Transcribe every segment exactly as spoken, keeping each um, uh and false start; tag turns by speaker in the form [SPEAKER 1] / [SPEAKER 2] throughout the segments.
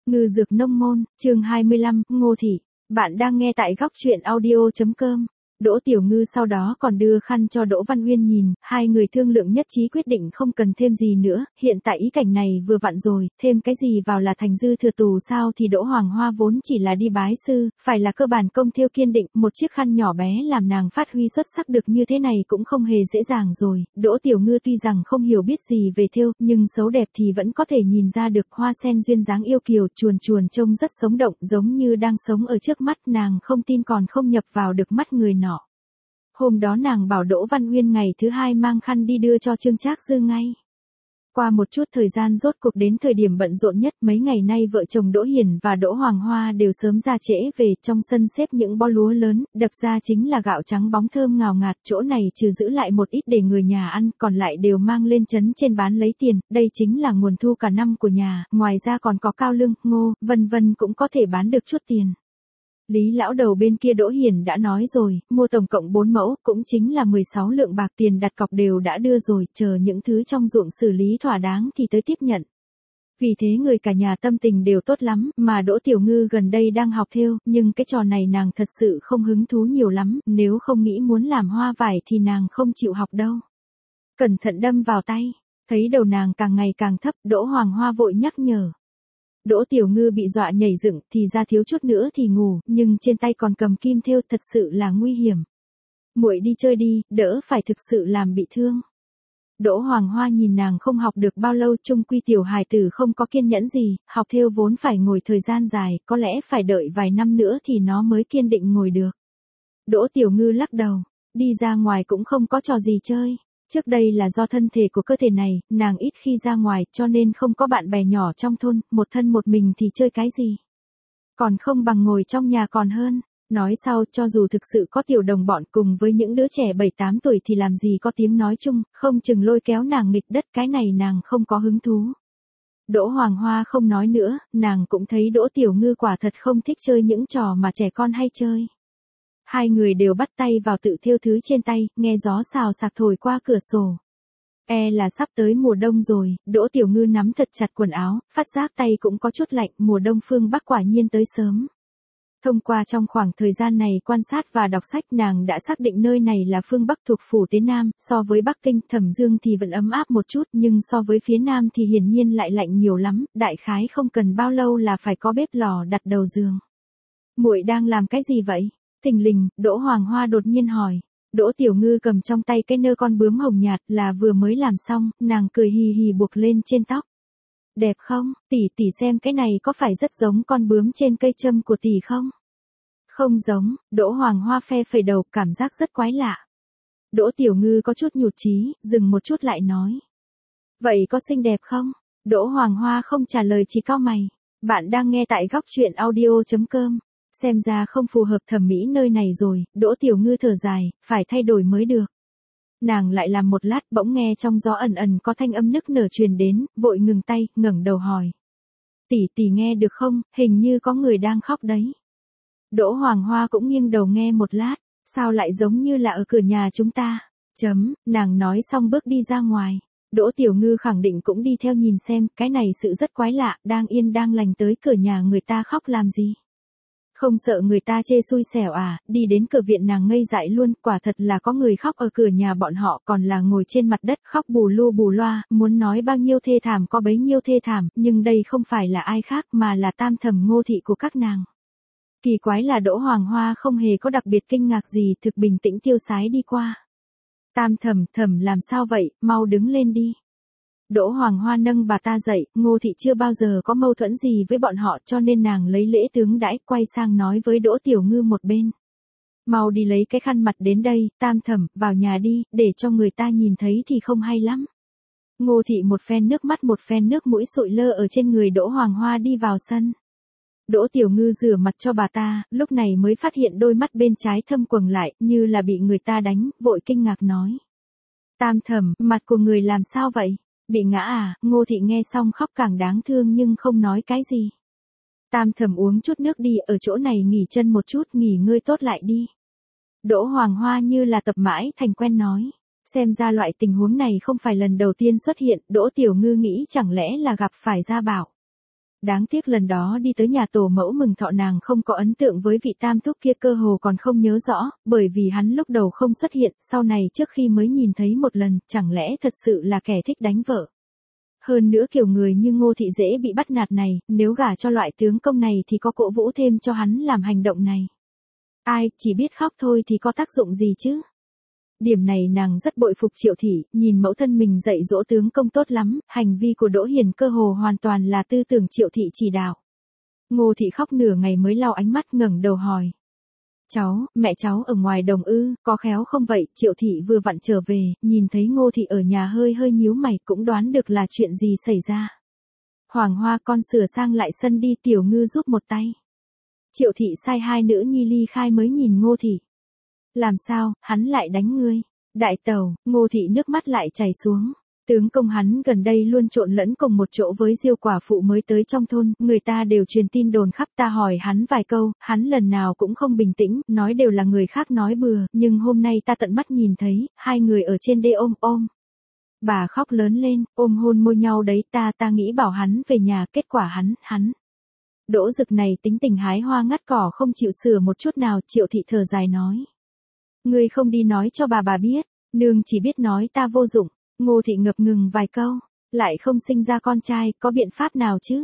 [SPEAKER 1] Ngư dược nông môn, chương hai mươi lăm, Ngô Thị. Bạn đang nghe tại góc truyện audio.com. Đỗ Tiểu Ngư sau đó còn đưa khăn cho Đỗ Văn Uyên nhìn, hai người thương lượng nhất trí quyết định không cần thêm gì nữa, hiện tại ý cảnh này vừa vặn rồi, thêm cái gì vào là thành dư thừa tù sao thì Đỗ Hoàng Hoa vốn chỉ là đi bái sư, phải là cơ bản công thêu kiên định, một chiếc khăn nhỏ bé làm nàng phát huy xuất sắc được như thế này cũng không hề dễ dàng rồi. Đỗ Tiểu Ngư tuy rằng không hiểu biết gì về thêu, nhưng xấu đẹp thì vẫn có thể nhìn ra được, hoa sen duyên dáng yêu kiều, chuồn chuồn trông rất sống động, giống như đang sống ở trước mắt, nàng không tin còn không nhập vào được mắt người nọ. Hôm đó nàng bảo Đỗ Văn Uyên ngày thứ hai mang khăn đi đưa cho Trương Trác Dư ngay. Qua một chút thời gian rốt cuộc đến thời điểm bận rộn nhất, mấy ngày nay vợ chồng Đỗ Hiền và Đỗ Hoàng Hoa đều sớm ra trễ về, trong sân xếp những bo lúa lớn, đập ra chính là gạo trắng bóng thơm ngào ngạt, chỗ này trừ giữ lại một ít để người nhà ăn, còn lại đều mang lên trấn trên bán lấy tiền, đây chính là nguồn thu cả năm của nhà, ngoài ra còn có cao lương, ngô, vân vân cũng có thể bán được chút tiền. Lý lão đầu bên kia Đỗ Hiền đã nói rồi, mua tổng cộng bốn mẫu, cũng chính là mười sáu lượng bạc, tiền đặt cọc đều đã đưa rồi, chờ những thứ trong ruộng xử lý thỏa đáng thì tới tiếp nhận. Vì thế người cả nhà tâm tình đều tốt lắm, mà Đỗ Tiểu Ngư gần đây đang học thêu, nhưng cái trò này nàng thật sự không hứng thú nhiều lắm, nếu không nghĩ muốn làm hoa vải thì nàng không chịu học đâu. Cẩn thận đâm vào tay, thấy đầu nàng càng ngày càng thấp, Đỗ Hoàng Hoa vội nhắc nhở. Đỗ Tiểu Ngư bị dọa nhảy dựng, thì ra thiếu chút nữa thì ngủ, nhưng trên tay còn cầm kim thêu, thật sự là nguy hiểm. Muội đi chơi đi, đỡ phải thực sự làm bị thương. Đỗ Hoàng Hoa nhìn nàng không học được bao lâu, chung quy tiểu hài tử không có kiên nhẫn gì, học thêu vốn phải ngồi thời gian dài, có lẽ phải đợi vài năm nữa thì nó mới kiên định ngồi được. Đỗ Tiểu Ngư lắc đầu, đi ra ngoài cũng không có trò gì chơi. Trước đây là do thân thể của cơ thể này, nàng ít khi ra ngoài, cho nên không có bạn bè nhỏ trong thôn, một thân một mình thì chơi cái gì. Còn không bằng ngồi trong nhà còn hơn. Nói sau, cho dù thực sự có tiểu đồng bọn cùng với những đứa trẻ bảy tám tuổi thì làm gì có tiếng nói chung, không chừng lôi kéo nàng nghịch đất, cái này nàng không có hứng thú. Đỗ Hoàng Hoa không nói nữa, nàng cũng thấy Đỗ Tiểu Ngư quả thật không thích chơi những trò mà trẻ con hay chơi. Hai người đều bắt tay vào tự thêu thứ trên tay, nghe gió xào xạc thổi qua cửa sổ. E là sắp tới mùa đông rồi, Đỗ Tiểu Ngư nắm thật chặt quần áo, phát giác tay cũng có chút lạnh, mùa đông phương Bắc quả nhiên tới sớm. Thông qua trong khoảng thời gian này quan sát và đọc sách, nàng đã xác định nơi này là phương Bắc thuộc phủ Tế Nam, so với Bắc Kinh, Thẩm Dương thì vẫn ấm áp một chút, nhưng so với phía Nam thì hiển nhiên lại lạnh nhiều lắm, đại khái không cần bao lâu là phải có bếp lò đặt đầu giường. Muội đang làm cái gì vậy? Thình lình, Đỗ Hoàng Hoa đột nhiên hỏi. Đỗ Tiểu Ngư cầm trong tay cái nơ con bướm hồng nhạt, là vừa mới làm xong, nàng cười hì hì buộc lên trên tóc. Đẹp không, tỷ tỷ xem cái này có phải rất giống con bướm trên cây châm của tỷ không? Không giống, Đỗ Hoàng Hoa phe phẩy đầu, cảm giác rất quái lạ. Đỗ Tiểu Ngư có chút nhụt chí, dừng một chút lại nói. Vậy có xinh đẹp không? Đỗ Hoàng Hoa không trả lời, chỉ cau mày. Bạn đang nghe tại góc truyện audio.com. Xem ra không phù hợp thẩm mỹ nơi này rồi, Đỗ Tiểu Ngư thở dài, phải thay đổi mới được. Nàng lại làm một lát, bỗng nghe trong gió ẩn ẩn có thanh âm nức nở truyền đến, vội ngừng tay, ngẩng đầu hỏi. Tỷ tỷ nghe được không, hình như có người đang khóc đấy. Đỗ Hoàng Hoa cũng nghiêng đầu nghe một lát, sao lại giống như là ở cửa nhà chúng ta, chấm, nàng nói xong bước đi ra ngoài. Đỗ Tiểu Ngư khẳng định cũng đi theo nhìn xem, cái này sự rất quái lạ, đang yên đang lành tới cửa nhà người ta khóc làm gì. Không sợ người ta chê xui xẻo à, đi đến cửa viện nàng ngây dại luôn, quả thật là có người khóc ở cửa nhà bọn họ, còn là ngồi trên mặt đất khóc bù lu bù loa, muốn nói bao nhiêu thê thảm có bấy nhiêu thê thảm, nhưng đây không phải là ai khác mà là Tam Thẩm Ngô Thị của các nàng. Kỳ quái là Đỗ Hoàng Hoa không hề có đặc biệt kinh ngạc gì, thực bình tĩnh tiêu sái đi qua. Tam Thẩm, Thẩm làm sao vậy, mau đứng lên đi. Đỗ Hoàng Hoa nâng bà ta dậy, Ngô Thị chưa bao giờ có mâu thuẫn gì với bọn họ, cho nên nàng lấy lễ tướng đãi, quay sang nói với Đỗ Tiểu Ngư một bên. Mau đi lấy cái khăn mặt đến đây, Tam Thẩm, vào nhà đi, để cho người ta nhìn thấy thì không hay lắm. Ngô Thị một phen nước mắt một phen nước mũi sụi lơ ở trên người Đỗ Hoàng Hoa đi vào sân. Đỗ Tiểu Ngư rửa mặt cho bà ta, lúc này mới phát hiện đôi mắt bên trái thâm quầng lại, như là bị người ta đánh, vội kinh ngạc nói. Tam Thẩm, mặt của người làm sao vậy? Bị ngã à? Ngô Thị nghe xong khóc càng đáng thương nhưng không nói cái gì. Tam Thẩm uống chút nước đi, ở chỗ này nghỉ chân một chút, nghỉ ngơi tốt lại đi. Đỗ Hoàng Hoa như là tập mãi thành quen nói. Xem ra loại tình huống này không phải lần đầu tiên xuất hiện, Đỗ Tiểu Ngư nghĩ chẳng lẽ là gặp phải Gia Bảo. Đáng tiếc lần đó đi tới nhà tổ mẫu mừng thọ nàng không có ấn tượng với vị tam thúc kia, cơ hồ còn không nhớ rõ, bởi vì hắn lúc đầu không xuất hiện, sau này trước khi mới nhìn thấy một lần, chẳng lẽ thật sự là kẻ thích đánh vợ. Hơn nữa kiểu người như Ngô Thị dễ bị bắt nạt này, nếu gả cho loại tướng công này thì có cổ vũ thêm cho hắn làm hành động này. Ai, chỉ biết khóc thôi thì có tác dụng gì chứ? Điểm này nàng rất bội phục Triệu Thị, nhìn mẫu thân mình dạy dỗ tướng công tốt lắm, hành vi của Đỗ Hiền cơ hồ hoàn toàn là tư tưởng Triệu Thị chỉ đạo. Ngô Thị khóc nửa ngày mới lau ánh mắt ngẩng đầu hỏi. Cháu, mẹ cháu ở ngoài đồng ư, có khéo không vậy? Triệu Thị vừa vặn trở về, nhìn thấy Ngô Thị ở nhà hơi hơi nhíu mày cũng đoán được là chuyện gì xảy ra. Hoàng Hoa, con sửa sang lại sân đi, Tiểu Ngư giúp một tay. Triệu Thị sai hai nữ nhi ly khai mới nhìn Ngô Thị. Làm sao, hắn lại đánh ngươi? Đại tẩu, Ngô Thị nước mắt lại chảy xuống. Tướng công hắn gần đây luôn trộn lẫn cùng một chỗ với Diêu quả phụ mới tới trong thôn, người ta đều truyền tin đồn khắp, ta hỏi hắn vài câu, hắn lần nào cũng không bình tĩnh, nói đều là người khác nói bừa, nhưng hôm nay ta tận mắt nhìn thấy, hai người ở trên đê ôm ôm. Bà khóc lớn lên, ôm hôn môi nhau đấy, ta ta nghĩ bảo hắn về nhà, kết quả hắn, hắn. Đỗ Dực này tính tình hái hoa ngắt cỏ không chịu sửa một chút nào, Triệu Thị thở dài nói. Ngươi không đi nói cho bà bà biết, nương chỉ biết nói ta vô dụng. Ngô Thị ngập ngừng vài câu, lại không sinh ra con trai, có biện pháp nào chứ?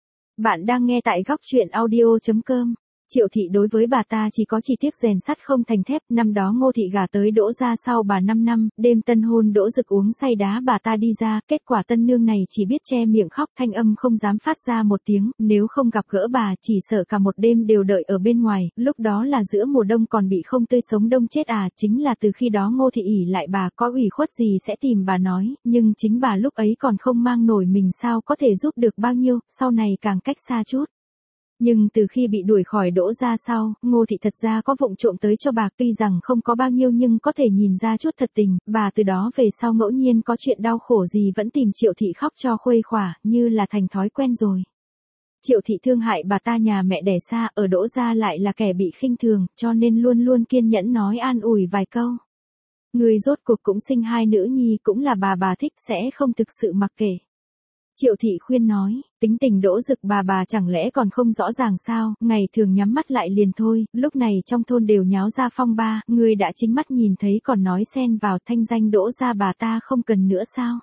[SPEAKER 1] Bạn đang nghe tại góc truyện audio chấm com. Triệu Thị đối với bà ta chỉ có chi tiết rèn sắt không thành thép, năm đó Ngô Thị gả tới Đỗ gia sau bà năm năm, đêm tân hôn Đỗ Dực uống say đá bà ta đi ra, kết quả tân nương này chỉ biết che miệng khóc, thanh âm không dám phát ra một tiếng, nếu không gặp gỡ bà chỉ sợ cả một đêm đều đợi ở bên ngoài, lúc đó là giữa mùa đông còn bị không tươi sống đông chết à, chính là từ khi đó Ngô Thị ỷ lại bà, có ủy khuất gì sẽ tìm bà nói, nhưng chính bà lúc ấy còn không mang nổi mình sao có thể giúp được bao nhiêu, sau này càng cách xa chút. Nhưng từ khi bị đuổi khỏi Đỗ gia sau, Ngô Thị thật ra có vụng trộm tới cho bà, tuy rằng không có bao nhiêu nhưng có thể nhìn ra chút thật tình, bà từ đó về sau ngẫu nhiên có chuyện đau khổ gì vẫn tìm Triệu Thị khóc cho khuây khỏa, như là thành thói quen rồi. Triệu Thị thương hại bà ta nhà mẹ đẻ xa, ở Đỗ gia lại là kẻ bị khinh thường, cho nên luôn luôn kiên nhẫn nói an ủi vài câu. Người rốt cuộc cũng sinh hai nữ nhi, cũng là bà bà thích, sẽ không thực sự mặc kệ. Triệu Thị khuyên nói, tính tình Đỗ Dực bà bà chẳng lẽ còn không rõ ràng sao, ngày thường nhắm mắt lại liền thôi, lúc này trong thôn đều nháo ra phong ba, người đã chính mắt nhìn thấy còn nói xen vào, thanh danh Đỗ gia bà ta không cần nữa sao.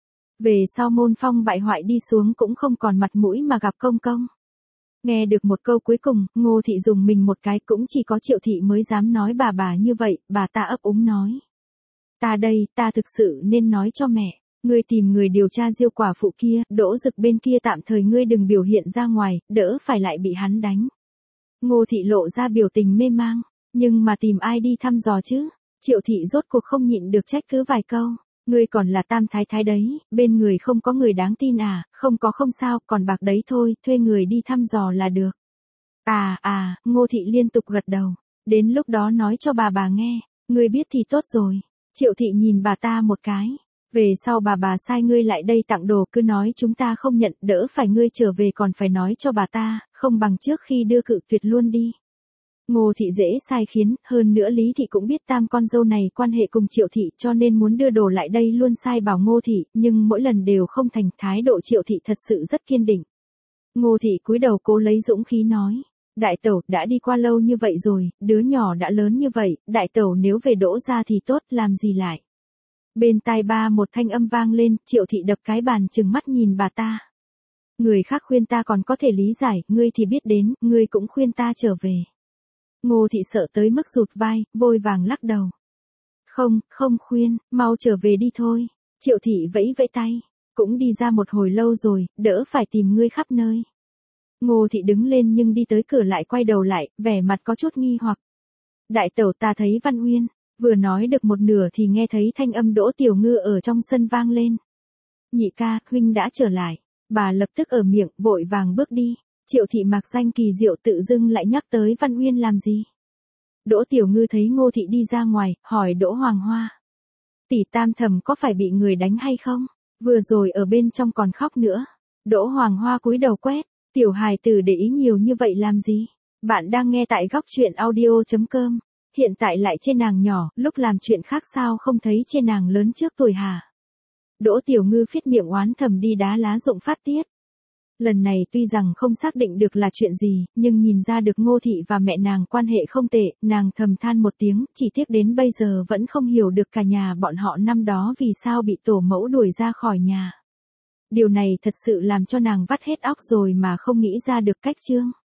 [SPEAKER 1] Về sau môn phong bại hoại đi xuống cũng không còn mặt mũi mà gặp công công. Nghe được một câu cuối cùng, Ngô Thị dùng mình một cái, cũng chỉ có Triệu Thị mới dám nói bà bà như vậy, bà ta ấp úng nói. Ta đây, ta thực sự nên nói cho mẹ. Ngươi tìm người điều tra Diêu quả phụ kia, Đỗ Dực bên kia tạm thời ngươi đừng biểu hiện ra ngoài, đỡ phải lại bị hắn đánh. Ngô Thị lộ ra biểu tình mê mang, nhưng mà tìm ai đi thăm dò chứ? Triệu Thị rốt cuộc không nhịn được trách cứ vài câu. Ngươi còn là tam thái thái đấy, bên người không có người đáng tin à, không có không sao, còn bạc đấy thôi, thuê người đi thăm dò là được. À à, Ngô Thị liên tục gật đầu, đến lúc đó nói cho bà bà nghe, ngươi biết thì tốt rồi. Triệu Thị nhìn bà ta một cái. Về sau bà bà sai ngươi lại đây tặng đồ, cứ nói chúng ta không nhận, đỡ phải ngươi trở về còn phải nói cho bà ta, không bằng trước khi đưa cự tuyệt luôn đi. Ngô Thị dễ sai khiến, hơn nữa Lý Thị cũng biết tam con dâu này quan hệ cùng Triệu Thị cho nên muốn đưa đồ lại đây luôn sai bảo Ngô Thị, nhưng mỗi lần đều không thành, thái độ Triệu Thị thật sự rất kiên định. Ngô Thị cúi đầu cố lấy dũng khí nói. Đại tẩu, đã đi qua lâu như vậy rồi, đứa nhỏ đã lớn như vậy, đại tẩu nếu về Đỗ gia thì tốt, làm gì lại. Bên tai ba một thanh âm vang lên, Triệu Thị đập cái bàn trừng mắt nhìn bà ta. Người khác khuyên ta còn có thể lý giải, ngươi thì biết đến, ngươi cũng khuyên ta trở về. Ngô Thị sợ tới mức rụt vai, vội vàng lắc đầu. Không, không khuyên, mau trở về đi thôi. Triệu Thị vẫy vẫy tay, cũng đi ra một hồi lâu rồi, đỡ phải tìm ngươi khắp nơi. Ngô Thị đứng lên nhưng đi tới cửa lại quay đầu lại, vẻ mặt có chút nghi hoặc. Đại tẩu, ta thấy Văn Uyên. Vừa nói được một nửa thì nghe thấy thanh âm Đỗ Tiểu Ngư ở trong sân vang lên. Nhị ca, huynh đã trở lại. Bà lập tức ở miệng, vội vàng bước đi. Triệu Thị mặc danh kỳ diệu tự dưng lại nhắc tới Văn Uyên làm gì. Đỗ Tiểu Ngư thấy Ngô Thị đi ra ngoài, hỏi Đỗ Hoàng Hoa. Tỷ tam thầm có phải bị người đánh hay không? Vừa rồi ở bên trong còn khóc nữa. Đỗ Hoàng Hoa cúi đầu quét. Tiểu hài tử để ý nhiều như vậy làm gì? Bạn đang nghe tại góc truyện audio chấm com. Hiện tại lại chê nàng nhỏ, lúc làm chuyện khác sao không thấy chê nàng lớn trước tuổi hả? Đỗ Tiểu Ngư phiết miệng oán thầm đi đá lá rụng phát tiết. Lần này tuy rằng không xác định được là chuyện gì, nhưng nhìn ra được Ngô Thị và mẹ nàng quan hệ không tệ, nàng thầm than một tiếng, chỉ tiếc đến bây giờ vẫn không hiểu được cả nhà bọn họ năm đó vì sao bị tổ mẫu đuổi ra khỏi nhà. Điều này thật sự làm cho nàng vắt hết óc rồi mà không nghĩ ra được cách chương.